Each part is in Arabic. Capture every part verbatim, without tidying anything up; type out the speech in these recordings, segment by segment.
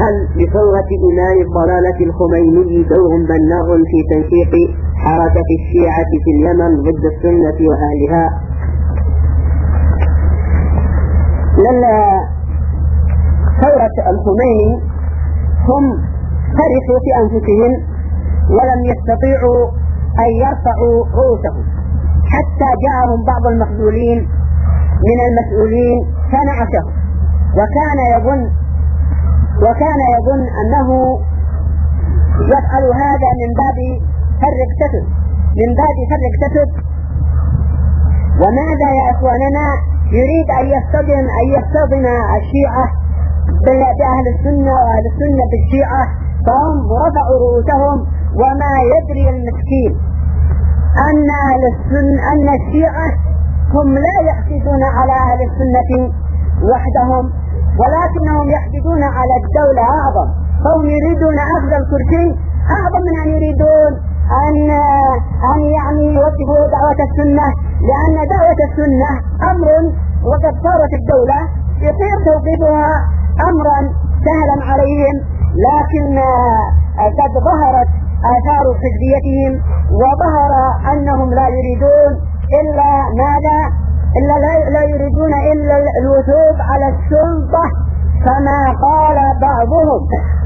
قال بثورة إمام الضلالة الخميني دور بناء في تنشيط حركة الشيعة في اليمن ضد السنة وأهلها. لأن ثورة الخميني هم فرحوا في أنفسهم ولم يستطيعوا أن يرفعوا رؤوسهم حتى جاءهم بعض المخذولين من المسؤولين فنعشهم، وكان يظن وكان يظن أنه يفعل هذا من باب فرق تتب من باب فرق تتب وماذا يا إخواننا؟ يريد أن يصطدم أن يصطدم الشيعة بأهل السنة وأهل السنة بالشيعة، فهم رفعوا رؤوسهم وما يدري المسكين أن أهل السنة أن الشيعة هم لا يحسدون على أهل السنة وحدهم، ولكنهم يحسدون على الدولة أعظم، فهم يريدون أخذ الكرسي أعظم من أن يريدون أن أن يعني يوقفوا دعوة السنة، لأن دعوة السنة أمر وقد صارت الدولة يصير توقيفها أمرا سهلا عليهم، لكن قد ظهرت آثار حزبيتهم وظهر أنهم لا يريدون إلا ماذا؟ إلا لا يريدون إلا الوثوق على السلطة، كما قال بعضهم: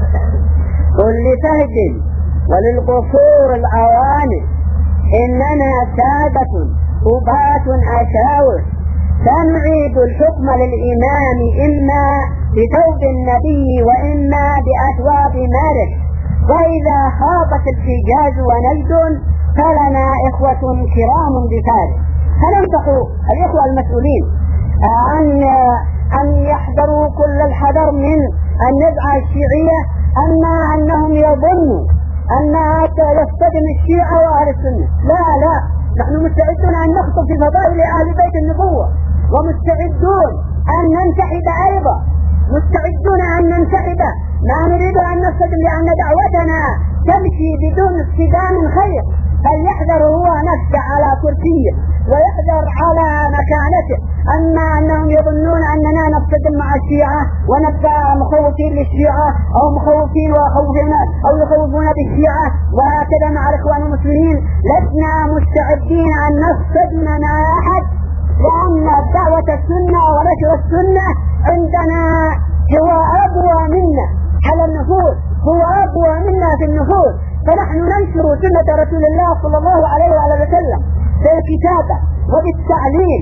قل لفهد وللقصور العوانس إننا سادة أباة أشاور، سنعيد الحكم للإمام إما بثوب النبي وإما بأثواب مالك، وإذا خاضت الحجاز ونجد فلنا إخوة كرام بفارس. فننصح الإخوة المسؤولين أن أن يحذروا كل الحذر من النزعة الشيعية، أما أنهم يظنوا أنها يصطدم الشيعة وأهل السنة. لا لا، نحن مستعدون أن نخطب في فضائل أهل بيت النبوة، ومستعدون أن ننتحد أيضا، مستعدون أن ننتحد، ما نريد أن نصطدم لأن دعوتنا تمشي بدون اصطدام خير. فليحذر هو نفسه على كرسيه ويحذر على مكانته، أما أنهم يظنون أننا نصطدم مع الشيعة ونبقى مخوفين للشيعة أو مخوفين وخوفين أو يخوفون بالشيعة وهكذا مع الإخوان المسلمين. لسنا مستعدين أن نصطدم مع أحد، لأن دعوة السنة ونشر السنة عندنا هو أقوى منا على النفوس، هو أقوى منا في النفوس، فنحن ننشر سنة رسول الله صلى الله عليه وآله وسلم بالكتابة وبالتعليم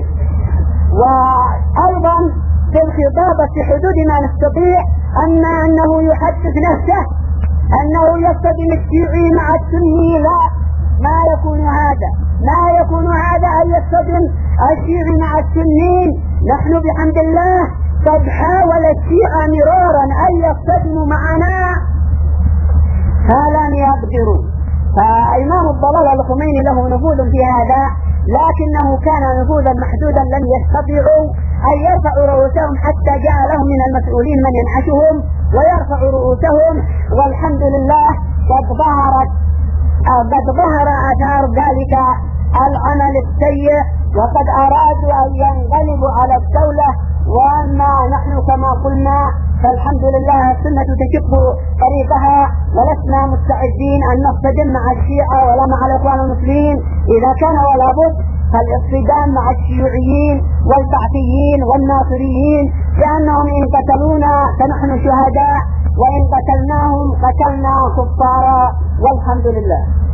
وأيضا بالخطابة في حدود ما نستطيع. أما أنه يحدث نفسه أنه يصطدم الشيعي مع السني، لا، ما يكون هذا ما يكون هذا أن يصطدم الشيعي مع السنين. نحن بحمد الله قد حاول الشيعة مرارا أن يصطدموا معنا فلم يقدروا. فإمام الضلال الخميني له نفوذ في هذا، لكنه كان نفوذا محدودا، لم يستطيعوا أن يرفعوا رؤوسهم حتى جاء لهم من المسؤولين من ينعشهم ويرفع رؤوسهم. والحمد لله قد ظهرت قد ظهر آثار ذلك العمل السيء، وقد أرادوا أن ينقلبوا على الدولة، وأما نحن كما قلنا فالحمد لله السنة تشق طريقها، ولسنا مستعدين أن نصطدم مع الشيعة ولا مع الإخوان المسلمين. إذا كان ولا بد فالاصطدام مع الشيوعيين والبعثيين والناصريين، لأنهم إن قتلونا فنحن شهداء، وإن قتلناهم قتلنا كفارا، والحمد لله.